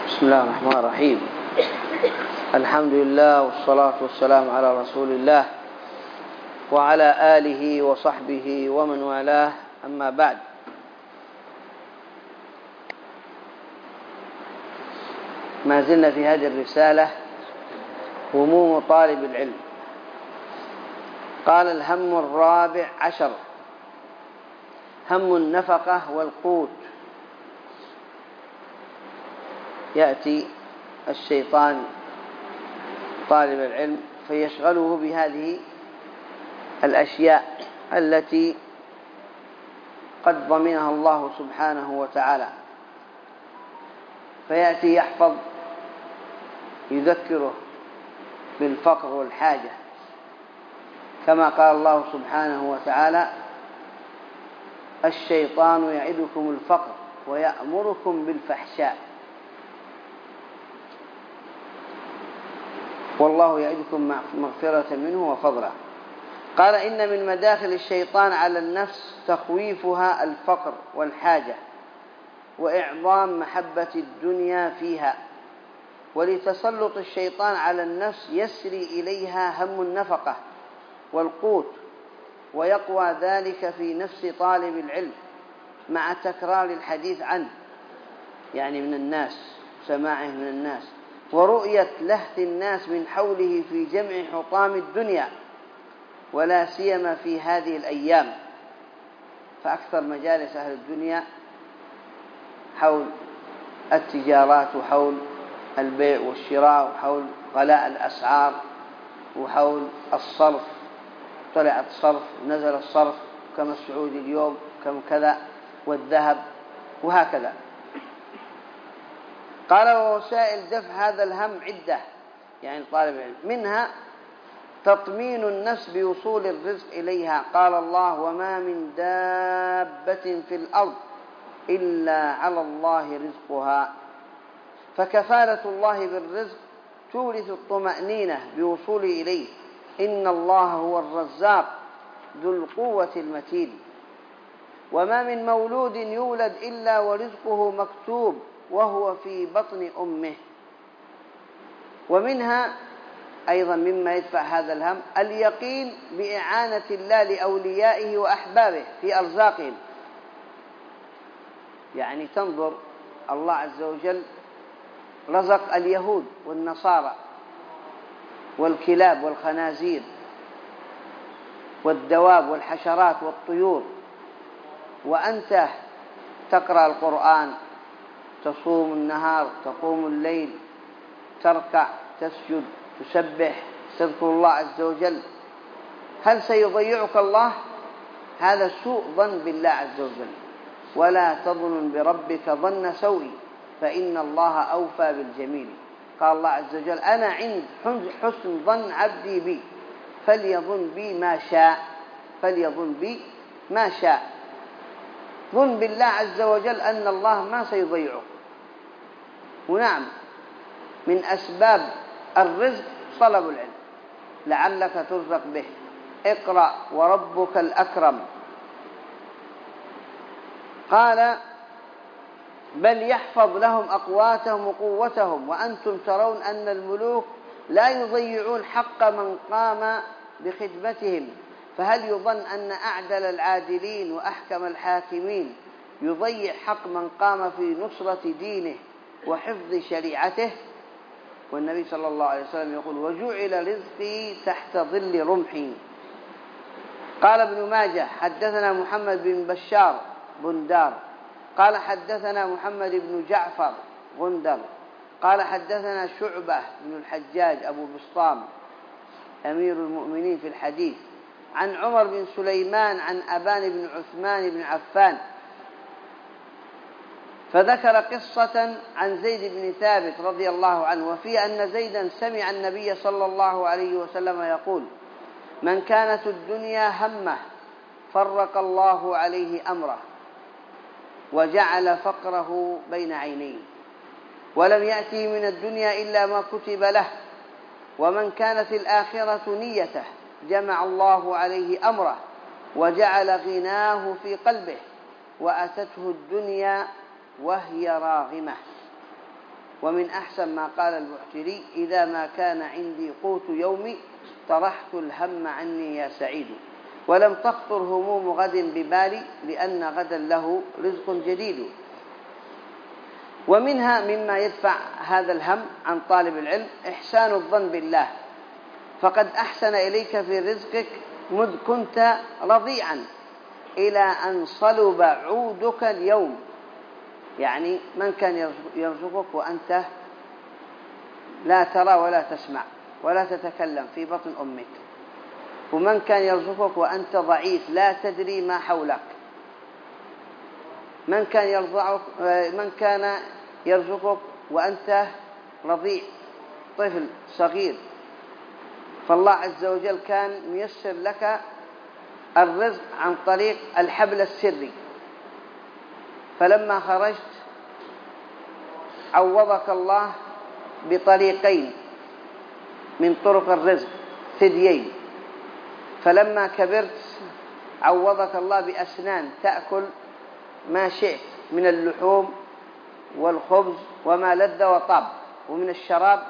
بسم الله الرحمن الرحيم. الحمد لله والصلاة والسلام على رسول الله وعلى آله وصحبه ومن والاه، أما بعد. ما زلنا في هذه الرسالة هموم طالب العلم. قال: الهم الرابع عشر هم النفقة والقوت. يأتي الشيطان طالب العلم فيشغله بهذه الأشياء التي قد ضمنها الله سبحانه وتعالى، فيأتي يحفظ يذكره بالفقر والحاجة، كما قال الله سبحانه وتعالى: الشيطان يعدكم الفقر ويأمركم بالفحشاء والله يعدكم مغفرة منه وفضلا. قال: إن من مداخل الشيطان على النفس تخويفها الفقر والحاجة وإعظام محبة الدنيا فيها، ولتسلط الشيطان على النفس يسري إليها هم النفقة والقوت، ويقوى ذلك في نفس طالب العلم مع تكرار الحديث عنه، يعني من الناس، سماعه من الناس، ورؤية لهث الناس من حوله في جمع حطام الدنيا، ولا سيما في هذه الأيام، فأكثر مجالس أهل الدنيا حول التجارات وحول البيع والشراء وحول غلاء الأسعار وحول الصرف، طلع الصرف ونزل الصرف، كما السعودي اليوم كم كذا، والذهب وهكذا. قال: ووسائل دفع هذا الهم عدة، يعني طالب العلم، منها تطمين النفس بوصول الرزق إليها. قال الله: وما من دابة في الأرض إلا على الله رزقها. فكفالة الله بالرزق تورث الطمأنينة بوصول إليه. إن الله هو الرزاق ذو القوة المتين. وما من مولود يولد إلا ورزقه مكتوب وهو في بطن أمه. ومنها أيضا مما يدفع هذا الهم اليقين بإعانة الله لأوليائه وأحبابه في أرزاقهم. يعني تنظر الله عز وجل رزق اليهود والنصارى والكلاب والخنازير والدواب والحشرات والطيور، وأنت تقرأ القرآن، تصوم النهار، تقوم الليل، تركع، تسجد، تسبح، تذكر الله عز وجل، هل سيضيعك الله؟ هذا سوء ظن بالله عز وجل. ولا تظن بربك ظن سوء فإن الله أوفى بالجميل. قال الله عز وجل: أنا عند حسن ظن عبدي بي فليظن بي ما شاء، فليظن بي ما شاء. ظن بالله عز وجل أن الله ما سيضيعك. ونعم، من أسباب الرزق طلب العلم لعلك ترزق به. اقرأ وربك الأكرم. قال: بل يحفظ لهم أقواتهم وقوتهم، وأنتم ترون أن الملوك لا يضيعون حق من قام بخدمتهم، فهل يظن أن أعدل العادلين وأحكم الحاكمين يضيع حق من قام في نصرة دينه وحفظ شريعته؟ والنبي صلى الله عليه وسلم يقول: وجعل رزقي تحت ظل رمحي. قال ابن ماجه: حدثنا محمد بن بشار بندار قال حدثنا محمد بن جعفر غندر قال حدثنا شعبة بن الحجاج أبو بسطام أمير المؤمنين في الحديث عن عمر بن سليمان عن أبان بن عثمان بن عفان، فذكر قصة عن زيد بن ثابت رضي الله عنه، وفي أن زيدا سمع النبي صلى الله عليه وسلم يقول: من كانت الدنيا همه فرق الله عليه أمره وجعل فقره بين عينيه، ولم يأتي من الدنيا إلا ما كتب له. ومن كانت الآخرة نيته جمع الله عليه أمره وجعل غناه في قلبه، وأتته الدنيا وهي راغمة. ومن أحسن ما قال البحتري: إذا ما كان عندي قوت يومي طرحت الهم عني يا سعيد، ولم تخطر هموم غد ببالي لأن غدا له رزق جديد. ومنها مما يدفع هذا الهم عن طالب العلم إحسان الظن بالله، فقد أحسن إليك في رزقك مذ كنت رضيعا إلى أن صلب عودك اليوم. يعني من كان يرزقك وأنت لا ترى ولا تسمع ولا تتكلم في بطن أمك، ومن كان يرزقك وأنت ضعيف لا تدري ما حولك، من كان يرزقك وأنت رضيع طفل صغير، فالله عز وجل كان ميسر لك الرزق عن طريق الحبل السري، فلما خرجت عوضك الله بطريقين من طرق الرزق ثديين، فلما كبرت عوضك الله بأسنان تأكل ما شئت من اللحوم والخبز وما لذ وطاب ومن الشراب.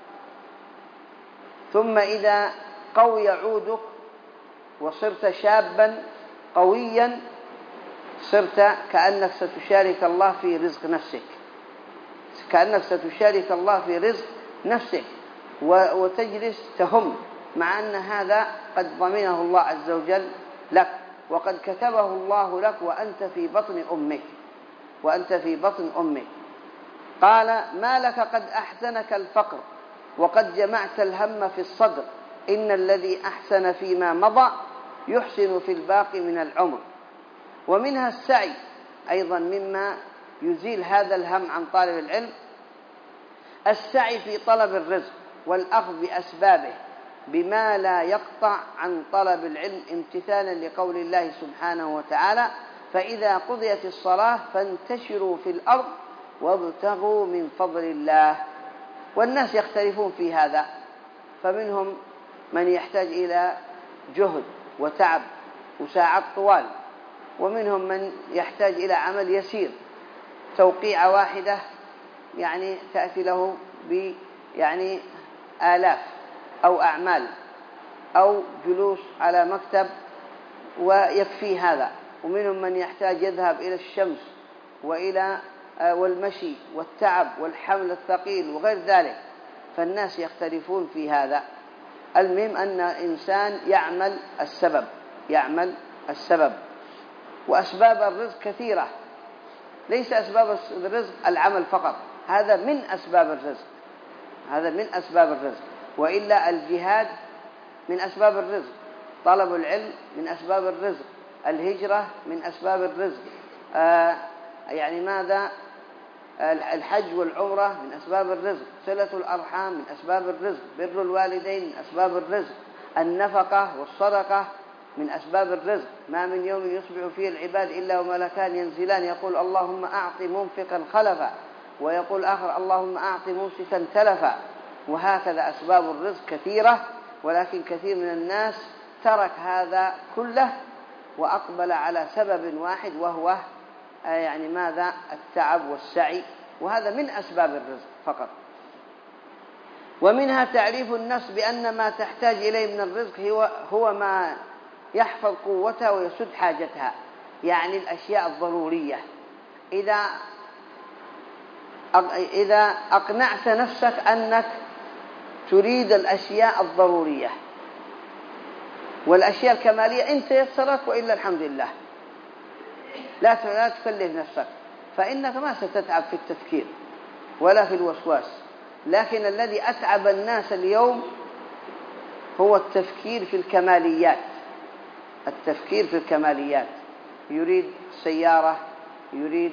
ثم إذا قوي عودك وصرت شابا قويا صرت كأنك ستشارك الله في رزق نفسك، كأنك ستشارك الله في رزق نفسك، وتجلس تهم مع أن هذا قد ضمنه الله عز وجل لك وقد كتبه الله لك وأنت في بطن أمك. قال: ما لك قد أحزنك الفقر وقد جمعت الهم في الصدر، إن الذي أحسن فيما مضى يحسن في الباقي من العمر. ومنها السعي أيضا مما يزيل هذا الهم عن طالب العلم، السعي في طلب الرزق والأخذ بأسبابه بما لا يقطع عن طلب العلم، امتثالا لقول الله سبحانه وتعالى: فإذا قضيت الصلاة فانتشروا في الأرض وابتغوا من فضل الله. والناس يختلفون في هذا، فمنهم من يحتاج إلى جهد وتعب وساعات طوال، ومنهم من يحتاج إلى عمل يسير، توقيعة واحدة يعني تأتي له آلاف أو أعمال، أو جلوس على مكتب ويكفي هذا. ومنهم من يحتاج يذهب إلى الشمس والمشي والتعب والحمل الثقيل وغير ذلك، فالناس يختلفون في هذا. المهم أن إنسان يعمل السبب. وأسباب الرزق كثيرة، ليس أسباب الرزق العمل فقط، هذا من أسباب الرزق، وإلا الجهاد من أسباب الرزق، طلب العلم من أسباب الرزق، الهجرة من أسباب الرزق، الحج والعمرة من أسباب الرزق، صلة الأرحام من أسباب الرزق، بر الوالدين من أسباب الرزق، النفقة والصدقة من أسباب الرزق. ما من يوم يصبح فيه العباد إلا وملكان ينزلان، يقول: اللهم أعط منفقا خلفا، ويقول آخر: اللهم أعط ممسكا تلفا. وهكذا أسباب الرزق كثيرة، ولكن كثير من الناس ترك هذا كله وأقبل على سبب واحد، وهو التعب والسعي، وهذا من أسباب الرزق فقط. ومنها تعريف النفس بأن ما تحتاج إليه من الرزق هو ما يحفظ قوتها ويسد حاجتها، يعني الأشياء الضرورية. إذا أقنعت نفسك أنك تريد الأشياء الضرورية والأشياء الكمالية، أنت يسرك، وإلا الحمد لله، لا تكلف نفسك، فإنك ما ستتعب في التفكير ولا في الوسواس. لكن الذي أتعب الناس اليوم هو التفكير في الكماليات، يريد سيارة، يريد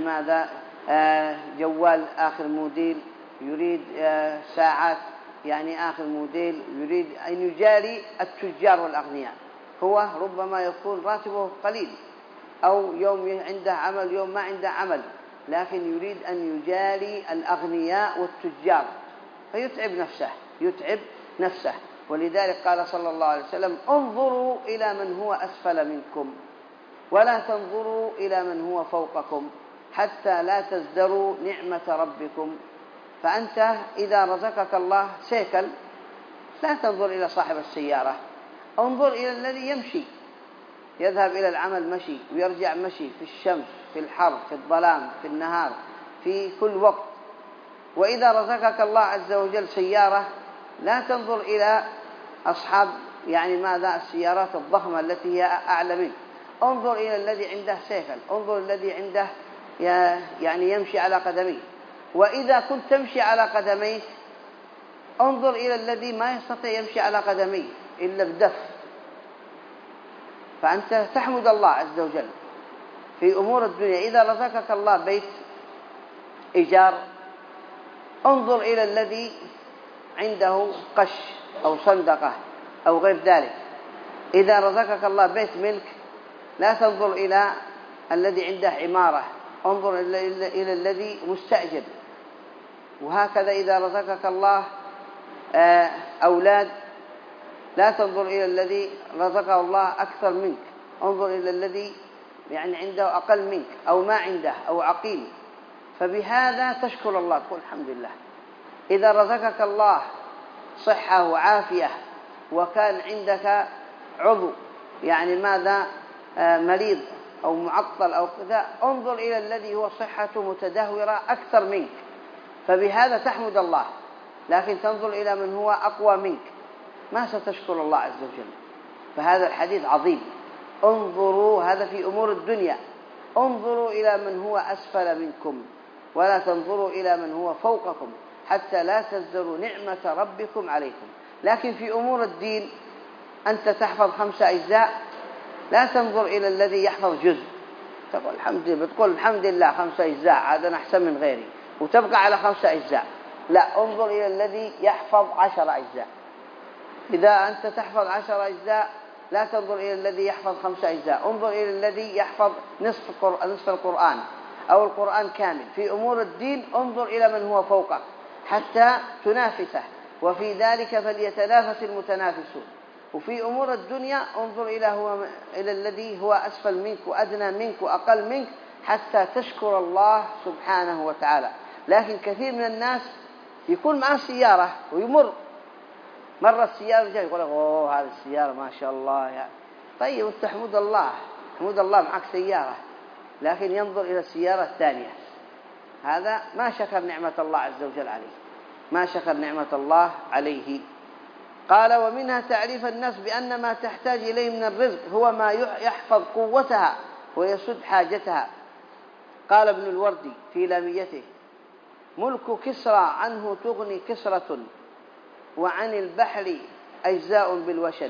جوال آخر موديل، يريد ساعات آخر موديل، يريد أن يجاري التجار والأغنياء. هو ربما يكون راتبه قليل، أو يوم عنده عمل يوم ما عنده عمل، لكن يريد أن يجاري الأغنياء والتجار، فيتعب نفسه. ولذلك قال صلى الله عليه وسلم: انظروا إلى من هو أسفل منكم ولا تنظروا إلى من هو فوقكم حتى لا تزدروا نعمة ربكم فأنت إذا رزقك الله سيكل لا تنظر إلى صاحب السيارة، انظر إلى الذي يمشي، يذهب إلى العمل مشي ويرجع مشي، في الشمس، في الحر، في الظلام، في النهار، في كل وقت. وإذا رزقك الله عز وجل سيارة لا تنظر إلى أصحاب ماذا السيارات الضخمة التي هي أعلى منك، انظر إلى الذي عنده سيكل، انظر الذي عنده يمشي على قدميه. وإذا كنت تمشي على قدميك انظر إلى الذي ما يستطيع يمشي على قدميه إلا بدف، فأنت تحمد الله عز وجل في أمور الدنيا. إذا رزقك الله بيت إيجار انظر إلى الذي عنده قش أو صندقة أو غير ذلك. إذا رزقك الله بيت ملك لا تنظر إلى الذي عنده عمارة، انظر إلى الذي مستأجر. وهكذا إذا رزقك الله أولاد لا تنظر إلى الذي رزقه الله أكثر منك، انظر إلى الذي عنده أقل منك أو ما عنده أو عقيم. فبهذا تشكر الله، تقول الحمد لله. إذا رزقك الله صحة وعافية وكان عندك عضو ماذا مريض أو معطل أو كذا، انظر إلى الذي هو صحته متدهورة أكثر منك، فبهذا تحمد الله. لكن تنظر إلى من هو أقوى منك ما ستشكر الله عز وجل. فهذا الحديث عظيم. انظروا، هذا في أمور الدنيا، انظروا إلى من هو أسفل منكم ولا تنظروا إلى من هو فوقكم حتى لا تزدروا نعمة ربكم عليكم. لكن في أمور الدين أنت تحفظ 5 أجزاء لا تنظر إلى الذي يحفظ جزء، تقول الحمد لله، بتقول الحمد لله 5 أجزاء هذا أحسن من غيري وتبقى على 5 أجزاء. لا، انظر إلى الذي يحفظ 10 أجزاء. إذا أنت تحفظ 10 أجزاء لا تنظر إلى الذي يحفظ 5 أجزاء، انظر إلى الذي يحفظ نصف القرآن أو القرآن كامل. في أمور الدين انظر إلى من هو فوقك حتى تنافسه، وفي ذلك فليتنافس المتنافسون. وفي أمور الدنيا انظر إلى الذي هو أسفل منك وأدنى منك وأقل منك حتى تشكر الله سبحانه وتعالى. لكن كثير من الناس يكون معه سيارة ويمر مرة السيارة جاي يقول أوه هذه السيارة ما شاء الله طيب تحمد الله، حمد الله معك سيارة، لكن ينظر إلى السيارة الثانية، هذا ما شكر نعمة الله عز وجل عليه، ما شكر نعمة الله عليه. قال ومنها تعريف النفس بأن ما تحتاج إليه من الرزق هو ما يحفظ قوتها ويسد حاجتها. قال ابن الوردي في لاميته ملك كسرى عنه تغني كسرة وعن البحر أجزاء بالوشل.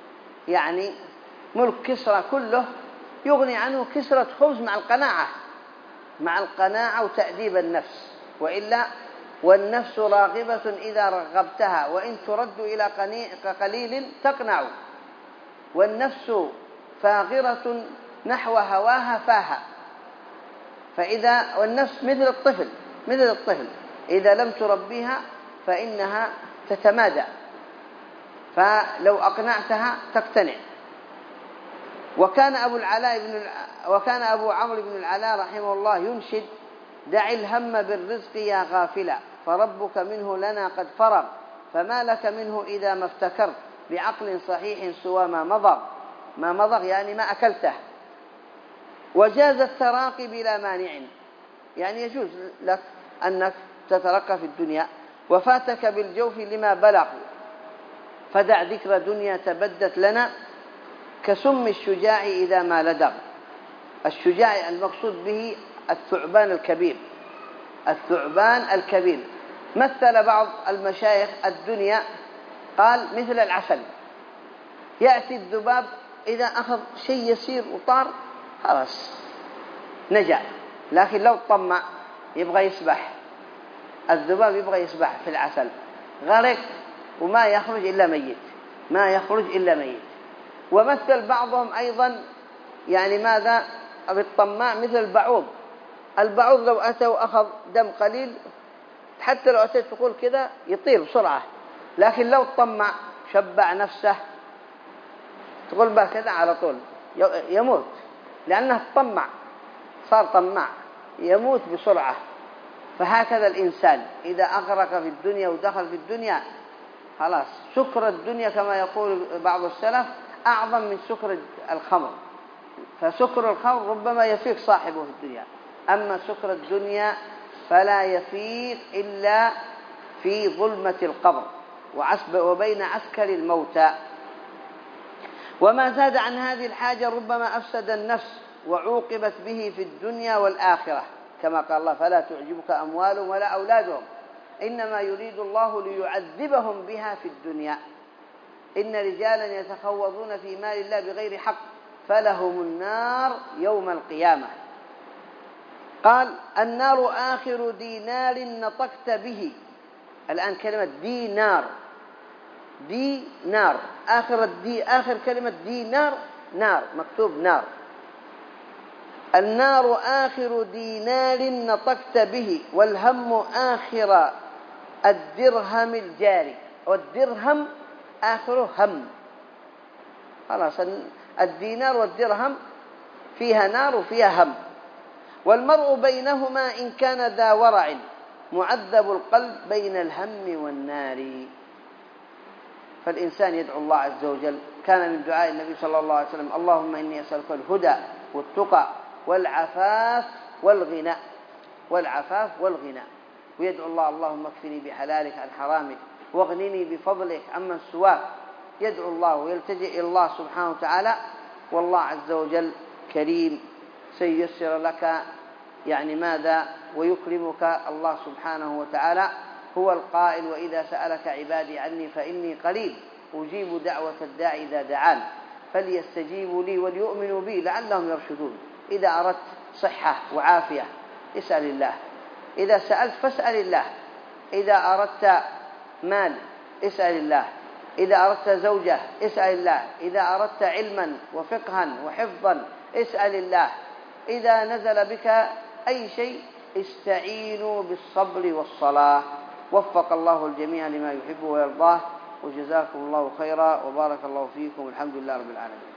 ملك كسرى كله يغني عنه كسرة خبز مع القناعة وتأديب النفس، وإلا والنفس راغبة إذا رغبتها وإن ترد إلى قليل تقنع، والنفس فاغرة نحو هواها فاها. والنفس مثل الطفل إذا لم تربيها فإنها تتمادى، فلو أقنعتها تقتنع. وكان أبو عمرو بن العلاء رحمه الله ينشد دع الهم بالرزق يا غافلا فربك منه لنا قد فرغ، فما لك منه إذا ما افتكرت بعقل صحيح سوى ما مضغ ما أكلته. وجاز التراقي بلا مانع، يجوز لك أنك تترقى في الدنيا وفاتك بالجوف لما بلغ، فدع ذكر دنيا تبدت لنا كسم الشجاع إذا ما لدغ. الشجاع المقصود به الثعبان الكبير. مثل بعض المشايخ الدنيا قال مثل العسل، يأتي الذباب إذا أخذ شيء يسير وطار خلاص نجا، لكن لو طمع يبغى يسبح، الذباب يبغى يسبح في العسل غرق وما يخرج إلا ميت. ومثل بعضهم أيضا ماذا بالطماع مثل البعوض لو أتى وأخذ دم قليل حتى لو أتيت تقول كذا يطير بسرعة، لكن لو طمع شبع نفسه تقول به كذا على طول يموت، لأنه صار طماع يموت بسرعة. فهكذا الإنسان إذا أغرق في الدنيا ودخل في الدنيا خلاص سكر الدنيا كما يقول بعض السلف أعظم من سكر الخمر. فسكر الخمر ربما يفيق صاحبه في الدنيا، أما سكر الدنيا فلا يفيق إلا في ظلمة القبر وبين عسكر الموتى. وما زاد عن هذه الحاجة ربما أفسد النفس وعوقبت به في الدنيا والآخرة، كما قال الله: فلا تعجبك أموالهم ولا أولادهم إنما يريد الله ليعذبهم بها في الدنيا. إن رجالا يتخوضون في مال الله بغير حق فلهم النار يوم القيامة. قال: النار آخر دينار نطقت به. الآن كلمة دينار، دينار آخر كلمة دينار نار، مكتوب نار. النار آخر دينار نطقت به، والهم آخر الدرهم الجاري، والدرهم آخره هم. خلاص الدينار والدرهم فيها نار وفيها هم. والمرء بينهما إن كان ذا ورع معذب القلب بين الهم والنار. فالإنسان يدعو الله عز وجل، كان من دعاء النبي صلى الله عليه وسلم: اللهم إني أسألك الهدى والتقى والعفاف والغنى. ويدعو الله: اللهم اكفني بحلالك عن حرامك واغنني بفضلك عمن سواك. يدعو الله ويلتجئ إلى الله سبحانه وتعالى، والله عز وجل كريم سييسر لك ماذا ويكرمك. الله سبحانه وتعالى هو القائل: وإذا سألك عبادي عني فإني قريب أجيب دعوة الداعي إذا دعان فليستجيبوا لي وليؤمنوا بي لعلهم يرشدون. إذا أردت صحة وعافية اسأل الله، إذا سألت فاسأل الله، إذا أردت مال اسأل الله، إذا أردت زوجة اسأل الله، إذا أردت علما وفقها وحفظا اسأل الله، إذا نزل بك أي شيء استعينوا بالصبر والصلاة. وفق الله الجميع لما يحب ويرضاه، وجزاكم الله خيرا وبارك الله فيكم. الحمد لله رب العالمين.